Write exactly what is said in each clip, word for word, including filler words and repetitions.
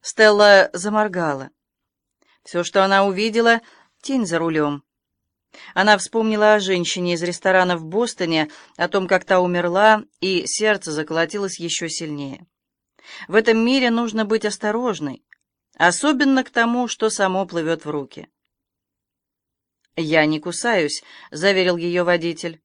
Стелла заморгала. Все, что она увидела — тень за рулем. Она вспомнила о женщине из ресторана в Бостоне, о том, как та умерла, и сердце заколотилось еще сильнее. В этом мире нужно быть осторожной, особенно к тому, что само плывет в руки. «Я не кусаюсь», — заверил ее водитель.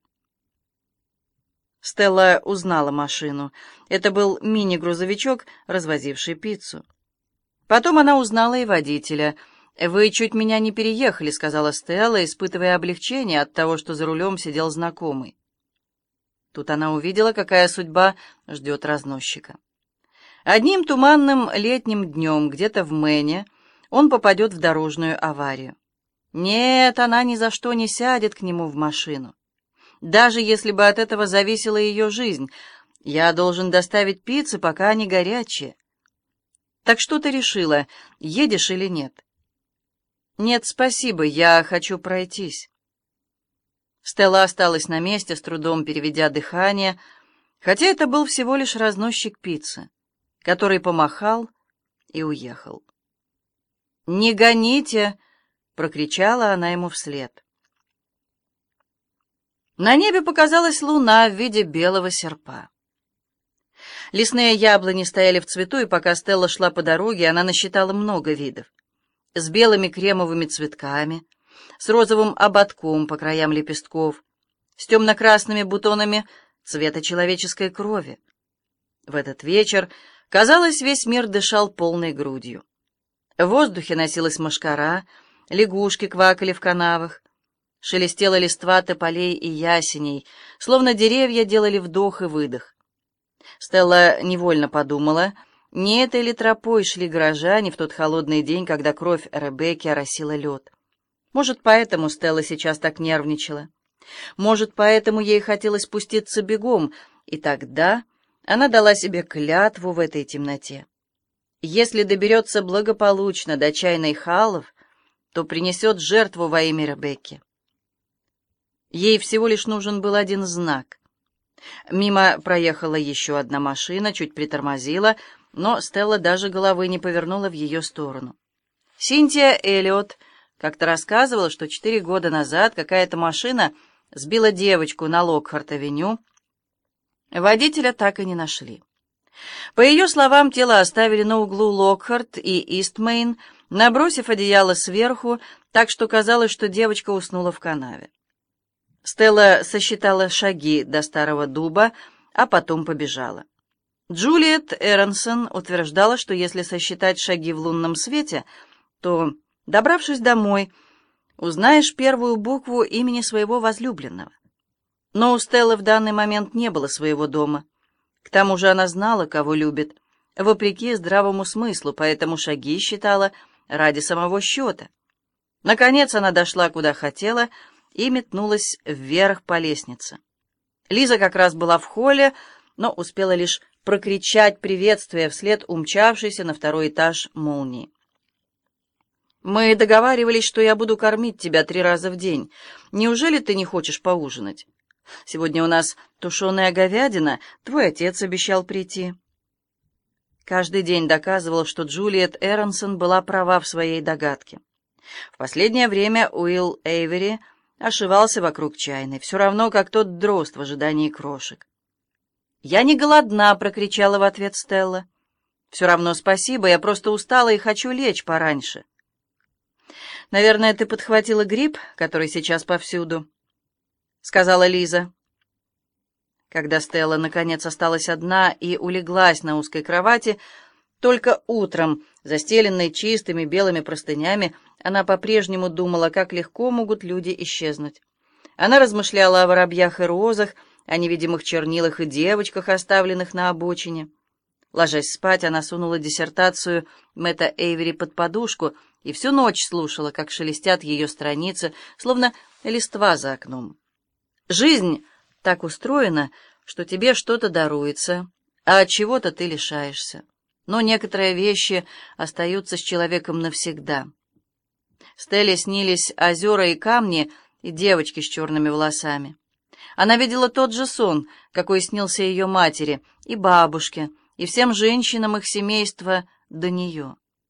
Стелла узнала машину. Это был мини-грузовичок, развозивший пиццу. Потом она узнала и водителя. «Вы чуть меня не переехали», — сказала Стелла, испытывая облегчение от того, что за рулем сидел знакомый. Тут она увидела, какая судьба ждет разносчика. Одним туманным летним днем где-то в Мэне он попадет в дорожную аварию. Нет, она ни за что не сядет к нему в машину. Даже если бы от этого зависела ее жизнь. Я должен доставить пиццы, пока они горячие. Так что ты решила, едешь или нет? Нет, спасибо, я хочу пройтись. Стелла осталась на месте, с трудом переведя дыхание, хотя это был всего лишь разносчик пиццы, который помахал и уехал. «Не гоните!» — прокричала она ему вслед. На небе показалась луна в виде белого серпа. Лесные яблони стояли в цвету, и пока Стелла шла по дороге, она насчитала много видов. С белыми кремовыми цветками, с розовым ободком по краям лепестков, с темно-красными бутонами цвета человеческой крови. В этот вечер, казалось, весь мир дышал полной грудью. В воздухе носилась мошкара, лягушки квакали в канавах, шелестела листва тополей и ясеней, словно деревья делали вдох и выдох. Стелла невольно подумала, не этой ли тропой шли горожане в тот холодный день, когда кровь Ребекки оросила лед. Может, поэтому Стелла сейчас так нервничала. Может, поэтому ей хотелось пуститься бегом, и тогда она дала себе клятву в этой темноте. Если доберется благополучно до чайной Халлов, то принесет жертву во имя Ребекки. Ей всего лишь нужен был один знак. Мимо проехала еще одна машина, чуть притормозила, но Стелла даже головы не повернула в ее сторону. Синтия Эллиот как-то рассказывала, что четыре года назад какая-то машина сбила девочку на Локхарт-авеню. Водителя так и не нашли. По ее словам, тело оставили на углу Локхарт и Истмейн, набросив одеяло сверху, так что казалось, что девочка уснула в канаве. Стелла сосчитала шаги до старого дуба, а потом побежала. Джулиет Эронсон утверждала, что если сосчитать шаги в лунном свете, то, добравшись домой, узнаешь первую букву имени своего возлюбленного. Но у Стеллы в данный момент не было своего дома. К тому же она знала, кого любит, вопреки здравому смыслу, поэтому шаги считала ради самого счета. Наконец она дошла, куда хотела, и метнулась вверх по лестнице. Лиза как раз была в холле, но успела лишь прокричать приветствие вслед умчавшейся на второй этаж молнии. «Мы договаривались, что я буду кормить тебя три раза в день. Неужели ты не хочешь поужинать? Сегодня у нас тушеная говядина, твой отец обещал прийти». Каждый день доказывал, что Джулиет Эронсон была права в своей догадке. В последнее время Уилл Эйвери ошивался вокруг чайной, все равно, как тот дрозд в ожидании крошек. «Я не голодна», — прокричала в ответ Стелла. «Все равно спасибо, я просто устала и хочу лечь пораньше». «Наверное, ты подхватила грипп, который сейчас повсюду», — сказала Лиза. Когда Стелла, наконец, осталась одна и улеглась на узкой кровати, только утром, застеленной чистыми белыми простынями, она по-прежнему думала, как легко могут люди исчезнуть. Она размышляла о воробьях и розах, о невидимых чернилах и девочках, оставленных на обочине. Ложась спать, она сунула диссертацию Мэтта Эйвери под подушку и всю ночь слушала, как шелестят ее страницы, словно листва за окном. Жизнь так устроена, что тебе что-то даруется, а от чего-то ты лишаешься. Но некоторые вещи остаются с человеком навсегда. Стелле снились озера и камни, и девочки с черными волосами. Она видела тот же сон, какой снился ее матери, и бабушке, и всем женщинам их семейства до нее.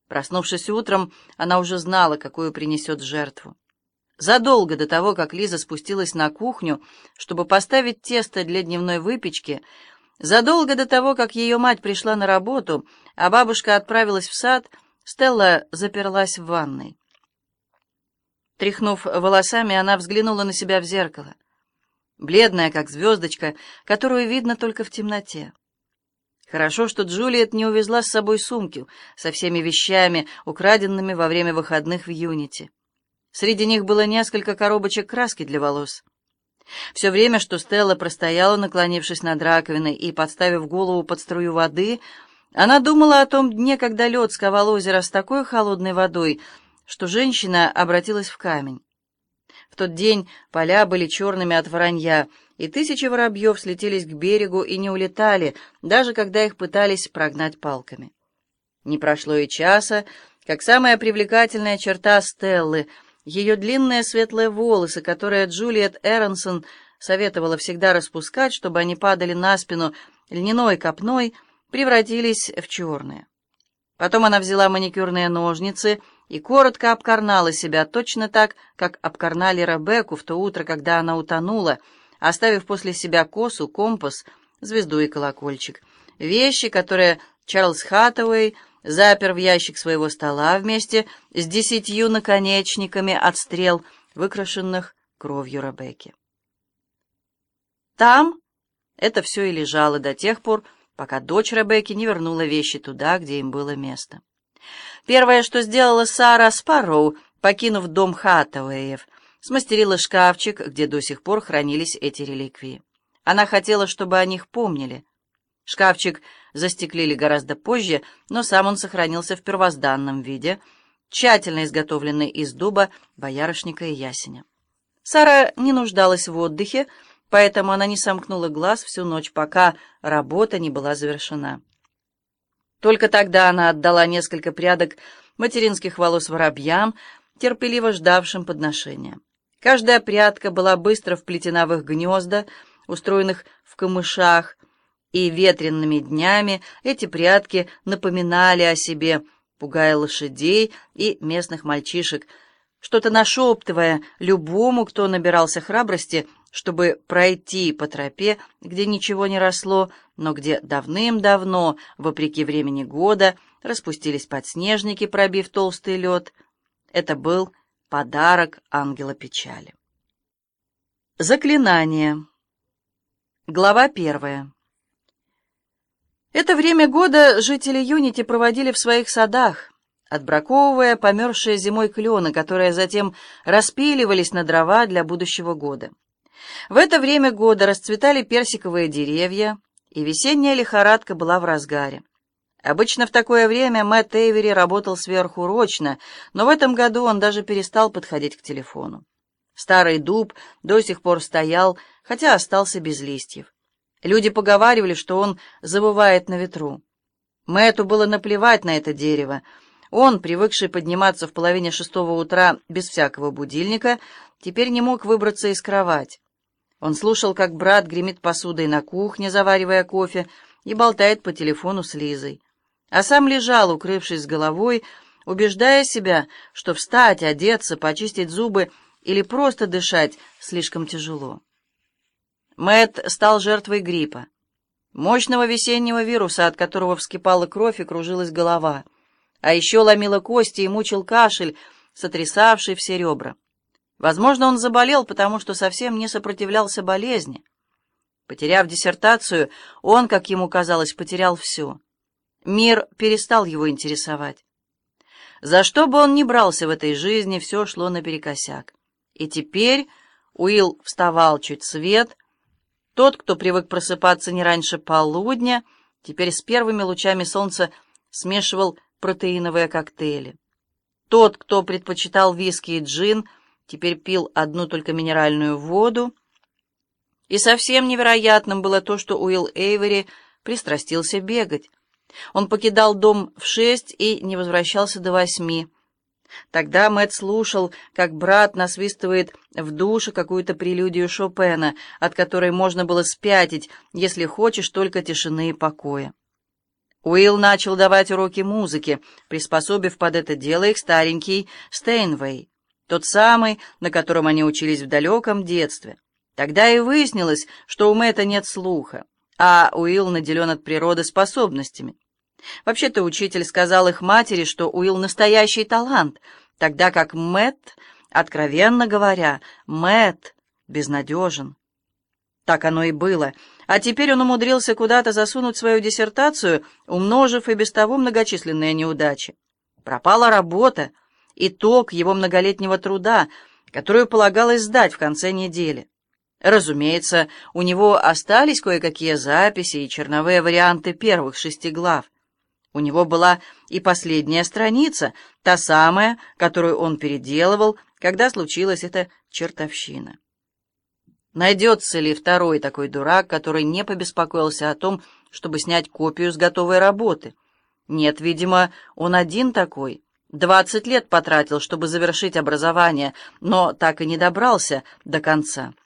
Проснувшись утром, она уже знала, какую принесет жертву. Задолго до того, как Лиза спустилась на кухню, чтобы поставить тесто для дневной выпечки, задолго до того, как ее мать пришла на работу, а бабушка отправилась в сад, Стелла заперлась в ванной. Тряхнув волосами, она взглянула на себя в зеркало. Бледная, как звездочка, которую видно только в темноте. Хорошо, что Джулиет не увезла с собой сумки со всеми вещами, украденными во время выходных в Юнити. Среди них было несколько коробочек краски для волос. Все время, что Стелла простояла, наклонившись над раковиной и подставив голову под струю воды, она думала о том дне, когда лед сковал озеро с такой холодной водой, что женщина обратилась в камень. В тот день поля были черными от воронья, и тысячи воробьев слетелись к берегу и не улетали, даже когда их пытались прогнать палками. Не прошло и часа, как самая привлекательная черта Стеллы — ее длинные светлые волосы, которые Джулиет Эронсон советовала всегда распускать, чтобы они падали на спину льняной копной, превратились в черные. Потом она взяла маникюрные ножницы и коротко обкорнала себя, точно так, как обкорнали Ребекку в то утро, когда она утонула, оставив после себя косу, компас, звезду и колокольчик. Вещи, которые Чарльз Хаттауэй запер в ящик своего стола вместе с десятью наконечниками от стрел, выкрашенных кровью Ребекки. Там это все и лежало до тех пор, пока дочь Ребекки не вернула вещи туда, где им было место. Первое, что сделала Сара Спарроу, покинув дом Хаттауэев, смастерила шкафчик, где до сих пор хранились эти реликвии. Она хотела, чтобы о них помнили. Шкафчик застеклили гораздо позже, но сам он сохранился в первозданном виде, тщательно изготовленный из дуба, боярышника и ясеня. Сара не нуждалась в отдыхе, поэтому она не сомкнула глаз всю ночь, пока работа не была завершена. Только тогда она отдала несколько прядок материнских волос воробьям, терпеливо ждавшим подношения. Каждая прядка была быстро вплетена в их гнезда, устроенных в камышах, и ветренными днями эти прядки напоминали о себе, пугая лошадей и местных мальчишек, что-то нашептывая любому, кто набирался храбрости, чтобы пройти по тропе, где ничего не росло, но где давным-давно, вопреки времени года, распустились подснежники, пробив толстый лед. Это был подарок ангела печали. Заклинание. Глава первая. Это время года жители Юнити проводили в своих садах, отбраковывая померзшие зимой клены, которые затем распиливались на дрова для будущего года. В это время года расцветали персиковые деревья, и весенняя лихорадка была в разгаре. Обычно в такое время Мэтт Эйвери работал сверхурочно, но в этом году он даже перестал подходить к телефону. Старый дуб до сих пор стоял, хотя остался без листьев. Люди поговаривали, что он завывает на ветру. Мэтту было наплевать на это дерево. Он, привыкший подниматься в половине шестого утра без всякого будильника, теперь не мог выбраться из кровати. Он слушал, как брат гремит посудой на кухне, заваривая кофе, и болтает по телефону с Лизой. А сам лежал, укрывшись с головой, убеждая себя, что встать, одеться, почистить зубы или просто дышать слишком тяжело. Мэтт стал жертвой гриппа, мощного весеннего вируса, от которого вскипала кровь и кружилась голова, а еще ломила кости и мучил кашель, сотрясавший все ребра. Возможно, он заболел, потому что совсем не сопротивлялся болезни. Потеряв диссертацию, он, как ему казалось, потерял все. Мир перестал его интересовать. За что бы он ни брался в этой жизни, все шло наперекосяк. И теперь Уилл вставал чуть свет. Тот, кто привык просыпаться не раньше полудня, теперь с первыми лучами солнца смешивал протеиновые коктейли. Тот, кто предпочитал виски и джин, теперь пил одну только минеральную воду. И совсем невероятным было то, что Уилл Эйвери пристрастился бегать. Он покидал дом в шесть и не возвращался до восьми. Тогда Мэтт слушал, как брат насвистывает в душе какую-то прелюдию Шопена, от которой можно было спятить, если хочешь только тишины и покоя. Уилл начал давать уроки музыки, приспособив под это дело их старенький Стейнвей, тот самый, на котором они учились в далеком детстве. Тогда и выяснилось, что у Мэтта нет слуха, а Уилл наделен от природы способностями. Вообще-то учитель сказал их матери, что Уилл настоящий талант, тогда как Мэтт, откровенно говоря, Мэтт безнадежен. Так оно и было. А теперь он умудрился куда-то засунуть свою диссертацию, умножив и без того многочисленные неудачи. Пропала работа, итог его многолетнего труда, которую полагалось сдать в конце недели. Разумеется, у него остались кое-какие записи и черновые варианты первых шести глав. У него была и последняя страница, та самая, которую он переделывал, когда случилась эта чертовщина. Найдется ли второй такой дурак, который не побеспокоился о том, чтобы снять копию с готовой работы? Нет, видимо, он один такой. Двадцать лет потратил, чтобы завершить образование, но так и не добрался до конца.